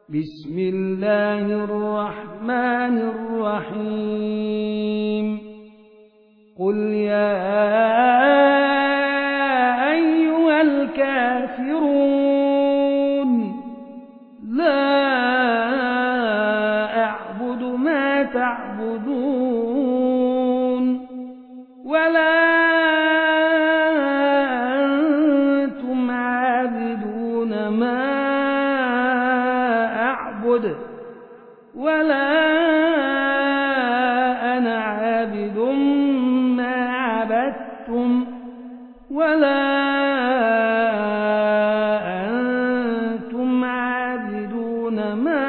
بسم الله الرحمن الرحيم قل يا أيها الكافرون لا أعبد ما تعبدون ولا أنتم عابدون ما أعبد ولا أنا عابد ما عبدتم ولا أنتم عابدون ما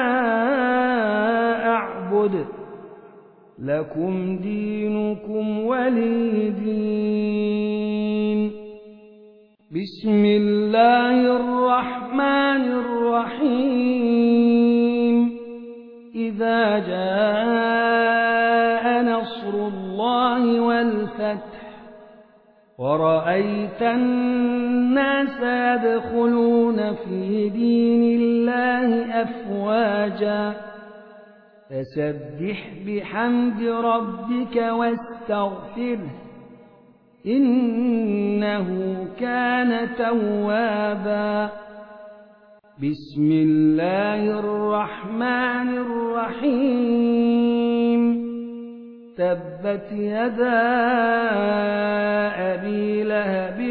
أعبد لكم دينكم ولي دين. بسم الله الرحمن الرحيم إذا جاء نصر الله والفتح ورأيت الناس يدخلون في دين الله أفواجا فسبح بحمد ربك واستغفره إنه كان توابا. بسم الله الرحمن الرحيم تبت يدا أبي لهب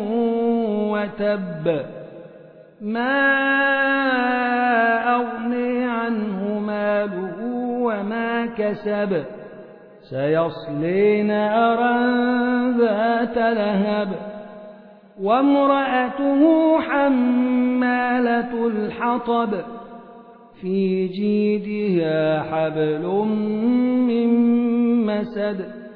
وتب ما أغني عنه ماله وما كسب سيصلي نارا ذات لهب وامرأته حمالة الحطب في جيدها حبل من مسد